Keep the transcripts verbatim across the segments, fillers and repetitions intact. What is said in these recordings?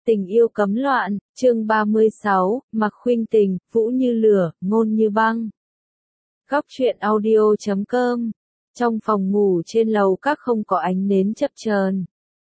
Tình yêu cấm loạn, chương ba mươi sáu, Mặc Khuynh Tình, Vũ như lửa, ngôn như băng. Góc truyện audio chấm com. Trong phòng ngủ trên lầu các không có ánh nến chập chờn.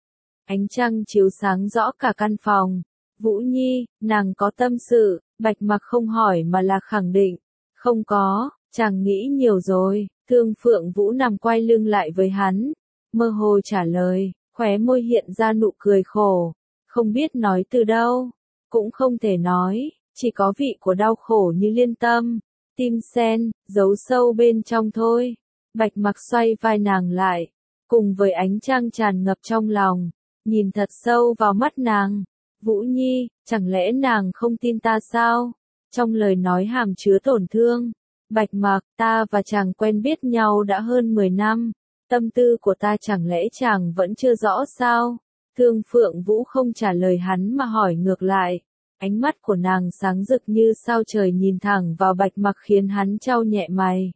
Ánh trăng chiếu sáng rõ cả căn phòng. Vũ Nhi, nàng có tâm sự, Bạch Mặc không hỏi mà là khẳng định. Không có, chàng nghĩ nhiều rồi. Thương Phượng Vũ nằm quay lưng lại với hắn. Mơ hồ trả lời, khóe môi hiện ra nụ cười khổ. Không biết nói từ đâu, cũng không thể nói, chỉ có vị của đau khổ như liên tâm, tim sen, giấu sâu bên trong thôi. Bạch Mặc xoay vai nàng lại, cùng với ánh trăng tràn ngập trong lòng, nhìn thật sâu vào mắt nàng. Vũ Nhi, chẳng lẽ nàng không tin ta sao? Trong lời nói hàm chứa tổn thương. Bạch Mặc, ta và chàng quen biết nhau đã hơn mười năm, tâm tư của ta chẳng lẽ chàng vẫn chưa rõ sao? Thương Phượng Vũ không trả lời hắn mà hỏi ngược lại. Ánh mắt của nàng sáng rực như sao trời nhìn thẳng vào Bạch Mặc khiến hắn chau nhẹ mày.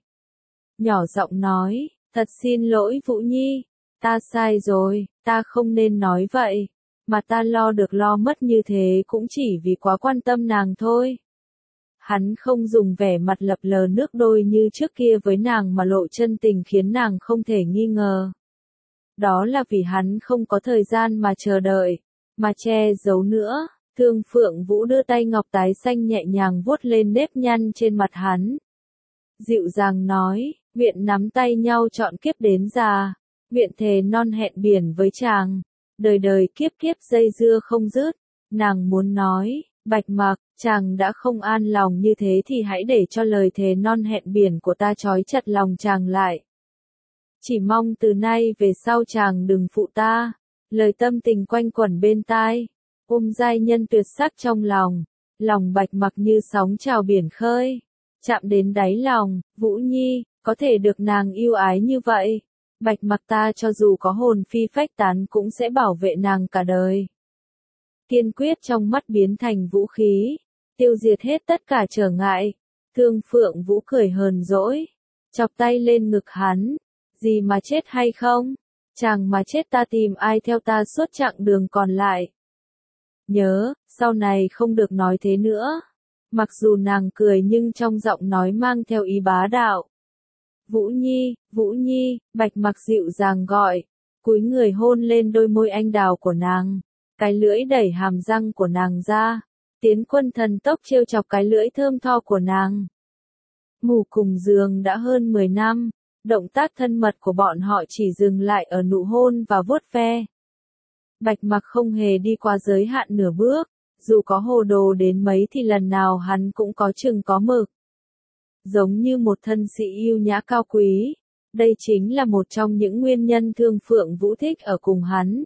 Nhỏ giọng nói, thật xin lỗi Vũ Nhi, ta sai rồi, ta không nên nói vậy, mà ta lo được lo mất như thế cũng chỉ vì quá quan tâm nàng thôi. Hắn không dùng vẻ mặt lập lờ nước đôi như trước kia với nàng mà lộ chân tình khiến nàng không thể nghi ngờ. Đó là vì hắn không có thời gian mà chờ đợi, mà che giấu nữa. Thương Phượng Vũ đưa tay ngọc tái xanh nhẹ nhàng vuốt lên nếp nhăn trên mặt hắn. Dịu dàng nói, nguyện nắm tay nhau trọn kiếp đến già, nguyện thề non hẹn biển với chàng, đời đời kiếp kiếp dây dưa không dứt. Nàng muốn nói, Bạch Mặc, chàng đã không an lòng như thế thì hãy để cho lời thề non hẹn biển của ta trói chặt lòng chàng lại. Chỉ mong từ nay về sau chàng đừng phụ ta. Lời tâm tình quanh quẩn bên tai. Ôm giai nhân tuyệt sắc trong lòng. Lòng Bạch Mặc như sóng trào biển khơi. Chạm đến đáy lòng. Vũ Nhi, có thể được nàng yêu ái như vậy. Bạch Mặc ta cho dù có hồn phi phách tán cũng sẽ bảo vệ nàng cả đời. Kiên quyết trong mắt biến thành vũ khí. Tiêu diệt hết tất cả trở ngại. Thương Phượng Vũ cười hờn dỗi. Chọc tay lên ngực hắn. Gì mà chết hay không? Chàng mà chết ta tìm ai theo ta suốt chặng đường còn lại. Nhớ, sau này không được nói thế nữa. Mặc dù nàng cười nhưng trong giọng nói mang theo ý bá đạo. Vũ Nhi, Vũ Nhi, Bạch Mặc dịu dàng gọi, cúi người hôn lên đôi môi anh đào của nàng. Cái lưỡi đẩy hàm răng của nàng ra. Tiến Quân thần tốc trêu chọc cái lưỡi thơm tho của nàng. Ngủ cùng giường đã hơn mười năm. Động tác thân mật của bọn họ chỉ dừng lại ở nụ hôn và vuốt ve. Bạch Mặc không hề đi qua giới hạn nửa bước, dù có hồ đồ đến mấy thì lần nào hắn cũng có chừng có mực. Giống như một thân sĩ yêu nhã cao quý, đây chính là một trong những nguyên nhân Thương Phượng Vũ thích ở cùng hắn.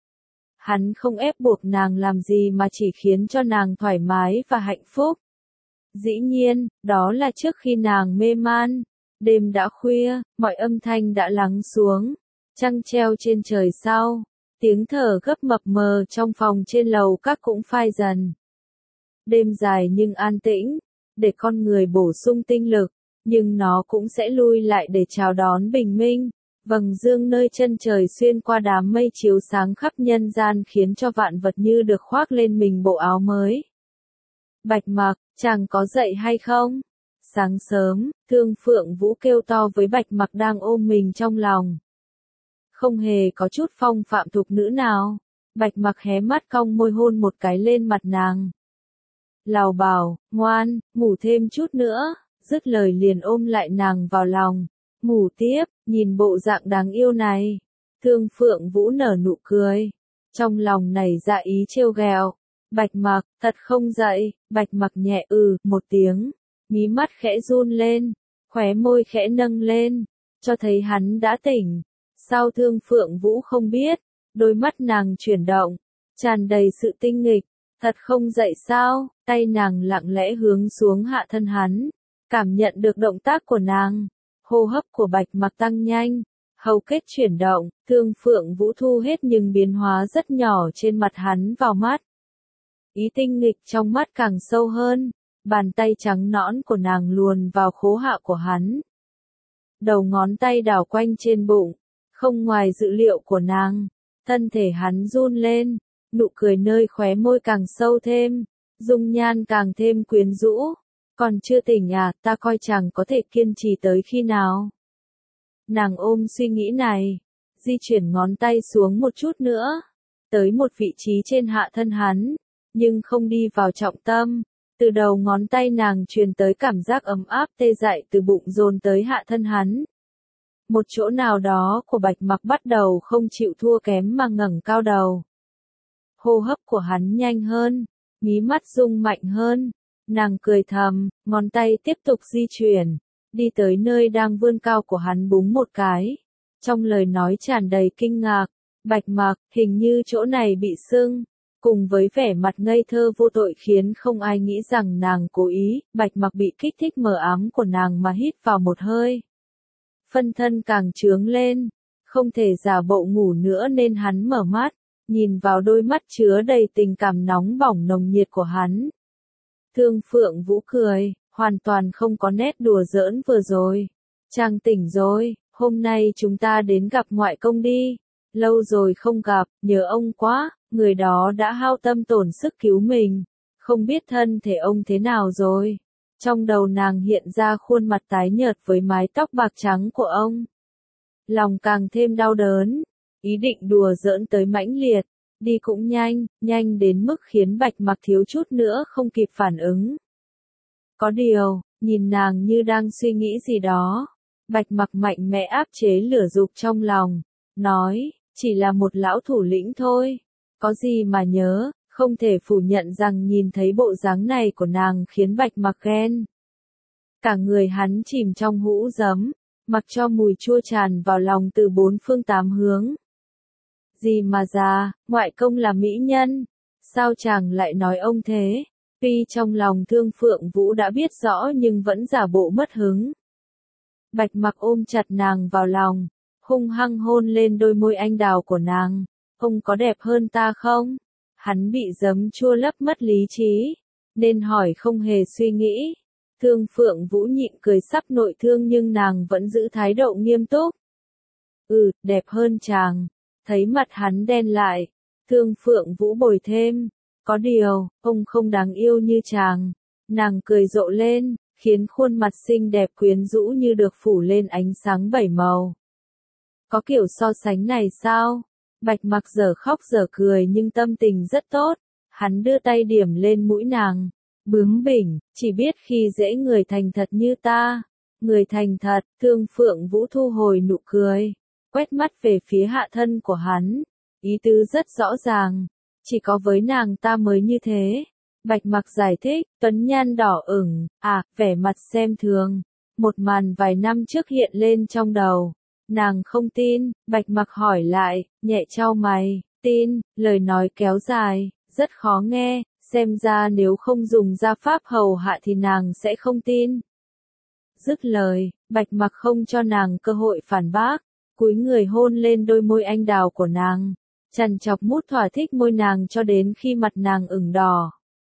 Hắn không ép buộc nàng làm gì mà chỉ khiến cho nàng thoải mái và hạnh phúc. Dĩ nhiên, đó là trước khi nàng mê man. Đêm đã khuya, mọi âm thanh đã lắng xuống, trăng treo trên trời sao, tiếng thở gấp mập mờ trong phòng trên lầu các cũng phai dần. Đêm dài nhưng an tĩnh, để con người bổ sung tinh lực, nhưng nó cũng sẽ lui lại để chào đón bình minh. Vầng dương nơi chân trời xuyên qua đám mây chiếu sáng khắp nhân gian khiến cho vạn vật như được khoác lên mình bộ áo mới. Bạch Mặc, chàng có dậy hay không? Sáng sớm, Thương Phượng Vũ kêu to với Bạch Mặc đang ôm mình trong lòng. Không hề có chút phong phạm thục nữ nào. Bạch Mặc hé mắt cong môi hôn một cái lên mặt nàng. Lào bảo, ngoan, ngủ thêm chút nữa, dứt lời liền ôm lại nàng vào lòng. Ngủ tiếp, nhìn bộ dạng đáng yêu này. Thương Phượng Vũ nở nụ cười. Trong lòng nảy ra ý trêu ghẹo. Bạch Mặc, thật không dậy. Bạch Mặc nhẹ ừ, một tiếng. Mí mắt khẽ run lên, khóe môi khẽ nâng lên, cho thấy hắn đã tỉnh. Sao Thương Phượng Vũ không biết, đôi mắt nàng chuyển động, tràn đầy sự tinh nghịch, thật không dậy sao, tay nàng lặng lẽ hướng xuống hạ thân hắn, cảm nhận được động tác của nàng, hô hấp của Bạch Mặc tăng nhanh, hầu kết chuyển động, Thương Phượng Vũ thu hết nhưng biến hóa rất nhỏ trên mặt hắn vào mắt. Ý tinh nghịch trong mắt càng sâu hơn. Bàn tay trắng nõn của nàng luồn vào khố hạ của hắn. Đầu ngón tay đảo quanh trên bụng, không ngoài dự liệu của nàng. Thân thể hắn run lên, nụ cười nơi khóe môi càng sâu thêm, dung nhan càng thêm quyến rũ. Còn chưa tỉnh à, ta coi chàng có thể kiên trì tới khi nào. Nàng ôm suy nghĩ này, di chuyển ngón tay xuống một chút nữa, tới một vị trí trên hạ thân hắn, nhưng không đi vào trọng tâm. Từ đầu ngón tay nàng truyền tới cảm giác ấm áp tê dại từ bụng dồn tới hạ thân hắn. Một chỗ nào đó của Bạch Mặc bắt đầu không chịu thua kém mà ngẩng cao đầu. Hô hấp của hắn nhanh hơn, mí mắt rung mạnh hơn. Nàng cười thầm, ngón tay tiếp tục di chuyển, đi tới nơi đang vươn cao của hắn búng một cái. Trong lời nói tràn đầy kinh ngạc, Bạch Mặc, hình như chỗ này bị sưng. Cùng với vẻ mặt ngây thơ vô tội khiến không ai nghĩ rằng nàng cố ý, Bạch Mặc bị kích thích mờ ám của nàng mà hít vào một hơi. Phân thân càng trướng lên, không thể giả bộ ngủ nữa nên hắn mở mắt, nhìn vào đôi mắt chứa đầy tình cảm nóng bỏng nồng nhiệt của hắn. Thương Phượng Vũ cười, hoàn toàn không có nét đùa giỡn vừa rồi. Chàng tỉnh rồi, hôm nay chúng ta đến gặp ngoại công đi. Lâu rồi không gặp, nhớ ông quá, người đó đã hao tâm tổn sức cứu mình. Không biết thân thể ông thế nào rồi. Trong đầu nàng hiện ra khuôn mặt tái nhợt với mái tóc bạc trắng của ông. Lòng càng thêm đau đớn, ý định đùa giỡn tới mãnh liệt, đi cũng nhanh, nhanh đến mức khiến Bạch Mặc thiếu chút nữa không kịp phản ứng. Có điều, nhìn nàng như đang suy nghĩ gì đó, Bạch Mặc mạnh mẽ áp chế lửa dục trong lòng, nói, chỉ là một lão thủ lĩnh thôi, có gì mà nhớ. Không thể phủ nhận rằng nhìn thấy bộ dáng này của nàng khiến Bạch Mặc ghen. Cả người hắn chìm trong hũ giấm, mặc cho mùi chua tràn vào lòng từ bốn phương tám hướng. Gì mà già, ngoại công là mỹ nhân, sao chàng lại nói ông thế? Tuy trong lòng Thương Phượng Vũ đã biết rõ nhưng vẫn giả bộ mất hứng. Bạch Mặc ôm chặt nàng vào lòng, hung hăng hôn lên đôi môi anh đào của nàng. Ông có đẹp hơn ta không? Hắn bị giấm chua lấp mất lý trí, nên hỏi không hề suy nghĩ. Thương Phượng Vũ nhịn cười sắp nội thương nhưng nàng vẫn giữ thái độ nghiêm túc. Ừ, đẹp hơn chàng. Thấy mặt hắn đen lại, Thương Phượng Vũ bồi thêm. Có điều, ông không đáng yêu như chàng. Nàng cười rộ lên, khiến khuôn mặt xinh đẹp quyến rũ như được phủ lên ánh sáng bảy màu. Có kiểu so sánh này sao? Bạch Mặc giờ khóc giờ cười nhưng tâm tình rất tốt, hắn đưa tay điểm lên mũi nàng, bướng bỉnh, chỉ biết khi dễ người thành thật như ta. Người thành thật, Thương Phượng Vũ thu hồi nụ cười, quét mắt về phía hạ thân của hắn, ý tứ rất rõ ràng, chỉ có với nàng ta mới như thế. Bạch Mặc giải thích, tuấn nhan đỏ ửng, à, vẻ mặt xem thường, một màn vài năm trước hiện lên trong đầu. Nàng không tin, Bạch Mặc hỏi lại, nhẹ chau mày, tin, lời nói kéo dài, rất khó nghe, xem ra nếu không dùng gia pháp hầu hạ thì nàng sẽ không tin. Dứt lời, Bạch Mặc không cho nàng cơ hội phản bác, cúi người hôn lên đôi môi anh đào của nàng, chằn chọc mút thỏa thích môi nàng cho đến khi mặt nàng ửng đỏ.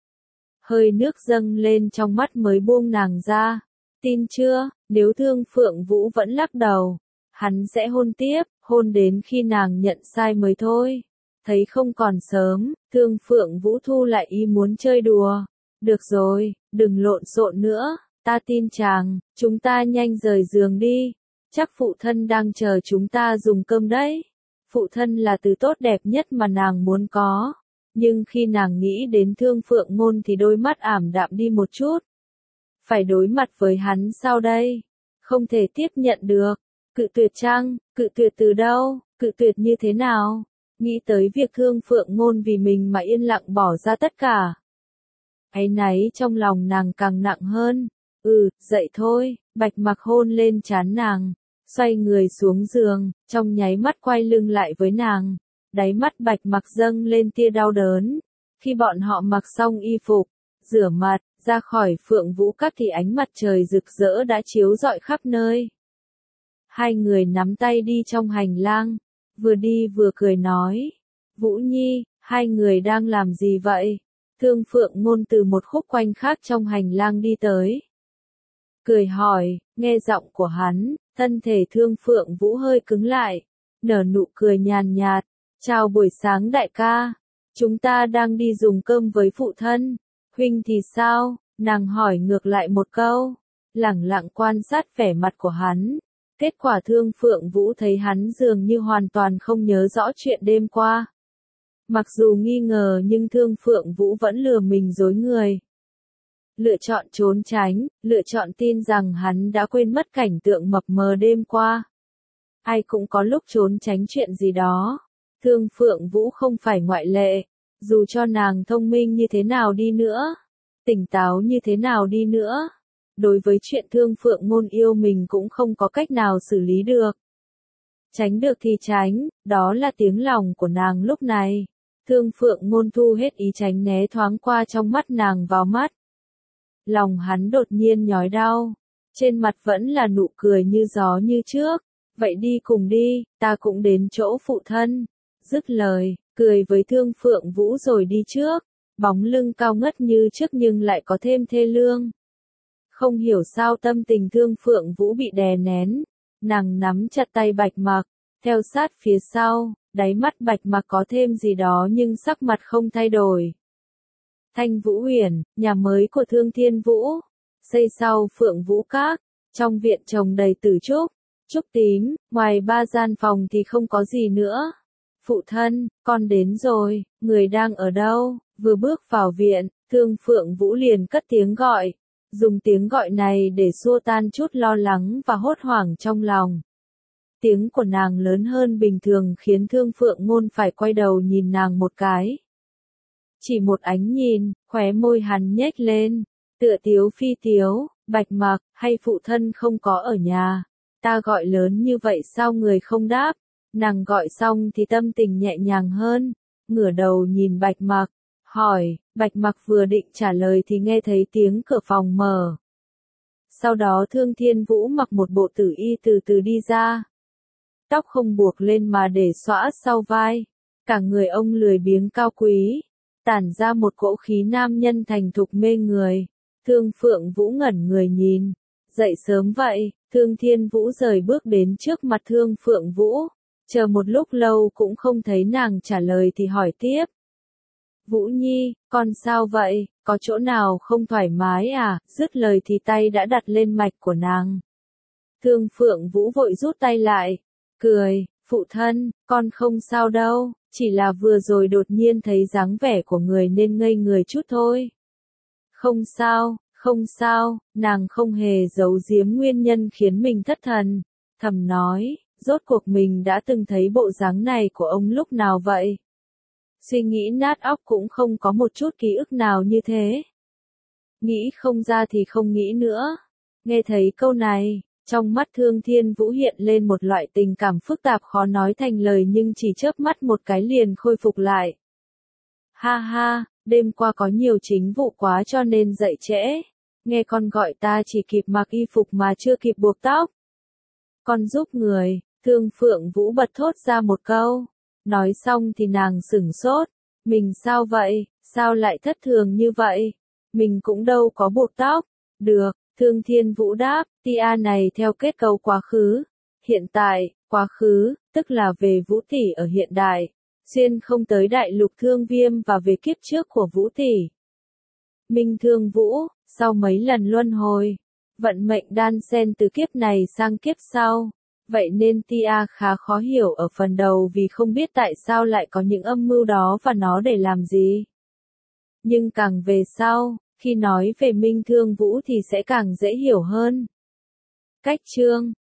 Hơi nước dâng lên trong mắt mới buông nàng ra. Tin chưa? Nếu Thương Phượng Vũ vẫn lắc đầu, hắn sẽ hôn tiếp, hôn đến khi nàng nhận sai mới thôi. Thấy không còn sớm, Thương Phượng Vũ thu lại ý muốn chơi đùa. Được rồi, đừng lộn xộn nữa, ta tin chàng, chúng ta nhanh rời giường đi. Chắc phụ thân đang chờ chúng ta dùng cơm đấy. Phụ thân là từ tốt đẹp nhất mà nàng muốn có. Nhưng khi nàng nghĩ đến Thương Phượng Ngôn thì đôi mắt ảm đạm đi một chút. Phải đối mặt với hắn sao đây? Không thể tiếp nhận được. Cự tuyệt chăng? Cự tuyệt từ đâu? Cự tuyệt như thế nào? Nghĩ tới việc Thương Phượng Ngôn vì mình mà yên lặng bỏ ra tất cả. Áy náy trong lòng nàng càng nặng hơn. Ừ, dậy thôi. Bạch Mặc hôn lên trán nàng, xoay người xuống giường, trong nháy mắt quay lưng lại với nàng. Đáy mắt Bạch Mặc dâng lên tia đau đớn. Khi bọn họ mặc xong y phục, rửa mặt, ra khỏi Phượng Vũ Các thì ánh mặt trời rực rỡ đã chiếu rọi khắp nơi. Hai người nắm tay đi trong hành lang, vừa đi vừa cười nói. Vũ Nhi, hai người đang làm gì vậy? Thương Phượng Ngôn từ một khúc quanh khác trong hành lang đi tới. Cười hỏi, nghe giọng của hắn, thân thể Thương Phượng Vũ hơi cứng lại, nở nụ cười nhàn nhạt. Chào buổi sáng đại ca. Chúng ta đang đi dùng cơm với phụ thân. Huynh thì sao? Nàng hỏi ngược lại một câu. Lẳng lặng quan sát vẻ mặt của hắn. Kết quả Thương Phượng Vũ thấy hắn dường như hoàn toàn không nhớ rõ chuyện đêm qua. Mặc dù nghi ngờ nhưng Thương Phượng Vũ vẫn lừa mình dối người. Lựa chọn trốn tránh, lựa chọn tin rằng hắn đã quên mất cảnh tượng mập mờ đêm qua. Ai cũng có lúc trốn tránh chuyện gì đó. Thương Phượng Vũ không phải ngoại lệ. Dù cho nàng thông minh như thế nào đi nữa, tỉnh táo như thế nào đi nữa, đối với chuyện Thương Phượng Ngôn yêu mình cũng không có cách nào xử lý được. Tránh được thì tránh, đó là tiếng lòng của nàng lúc này. Thương Phượng Ngôn thu hết ý tránh né thoáng qua trong mắt nàng vào mắt. Lòng hắn đột nhiên nhói đau, trên mặt vẫn là nụ cười như gió như trước. Vậy đi cùng đi, ta cũng đến chỗ phụ thân. Dứt lời, cười với Thương Phượng Vũ rồi đi trước. Bóng lưng cao ngất như trước nhưng lại có thêm thê lương. Không hiểu sao tâm tình Thương Phượng Vũ bị đè nén. Nàng nắm chặt tay Bạch Mặc, theo sát phía sau, đáy mắt Bạch Mặc có thêm gì đó nhưng sắc mặt không thay đổi. Thanh Vũ Huyền, nhà mới của Thương Thiên Vũ, xây sau Phượng Vũ Các, trong viện trồng đầy tử trúc, trúc tím, ngoài ba gian phòng thì không có gì nữa. Phụ thân, con đến rồi, người đang ở đâu? Vừa bước vào viện, Thương Phượng Vũ liền cất tiếng gọi, dùng tiếng gọi này để xua tan chút lo lắng và hốt hoảng trong lòng. Tiếng của nàng lớn hơn bình thường khiến Thương Phượng Ngôn phải quay đầu nhìn nàng một cái. Chỉ một ánh nhìn, khóe môi hắn nhếch lên, tựa tiếu phi tiếu, Bạch Mặc, hay phụ thân không có ở nhà? Ta gọi lớn như vậy sao người không đáp? Nàng gọi xong thì tâm tình nhẹ nhàng hơn, ngửa đầu nhìn Bạch Mặc, hỏi, Bạch Mặc vừa định trả lời thì nghe thấy tiếng cửa phòng mở. Sau đó Thương Thiên Vũ mặc một bộ tử y từ từ đi ra. Tóc không buộc lên mà để xõa sau vai, cả người ông lười biếng cao quý, tản ra một cỗ khí nam nhân thành thục mê người. Thương Phượng Vũ ngẩn người nhìn, dậy sớm vậy. Thương Thiên Vũ rời bước đến trước mặt Thương Phượng Vũ, chờ một lúc lâu cũng không thấy nàng trả lời thì hỏi tiếp. Vũ Nhi, con sao vậy, có chỗ nào không thoải mái à? Dứt lời thì tay đã đặt lên mạch của nàng. Thương Phượng Vũ vội rút tay lại, cười, phụ thân, con không sao đâu, chỉ là vừa rồi đột nhiên thấy dáng vẻ của người nên ngây người chút thôi. Không sao, không sao, nàng không hề giấu giếm nguyên nhân khiến mình thất thần, thầm nói, rốt cuộc mình đã từng thấy bộ dáng này của ông lúc nào vậy? Suy nghĩ nát óc cũng không có một chút ký ức nào như thế. Nghĩ không ra thì không nghĩ nữa. Nghe thấy câu này, trong mắt Thương Thiên Vũ hiện lên một loại tình cảm phức tạp khó nói thành lời nhưng chỉ chớp mắt một cái liền khôi phục lại. Ha ha, đêm qua có nhiều chính vụ quá cho nên dậy trễ. Nghe con gọi ta chỉ kịp mặc y phục mà chưa kịp buộc tóc. Con giúp người, Thương Phượng Vũ bật thốt ra một câu. Nói xong thì nàng sửng sốt. Mình sao vậy, sao lại thất thường như vậy? Mình cũng đâu có buộc tóc. Được, Thương Thiên Vũ đáp, tia này theo kết cấu quá khứ. Hiện tại, quá khứ, tức là về Vũ Tỷ ở hiện đại. Xuyên không tới đại lục Thương Viêm và về kiếp trước của Vũ Tỷ. Minh Thương Vũ, sau mấy lần luân hồi, vận mệnh đan xen từ kiếp này sang kiếp sau. Vậy nên Tia khá khó hiểu ở phần đầu vì không biết tại sao lại có những âm mưu đó và nó để làm gì. Nhưng càng về sau, khi nói về Minh Thương Vũ thì sẽ càng dễ hiểu hơn. Cách chương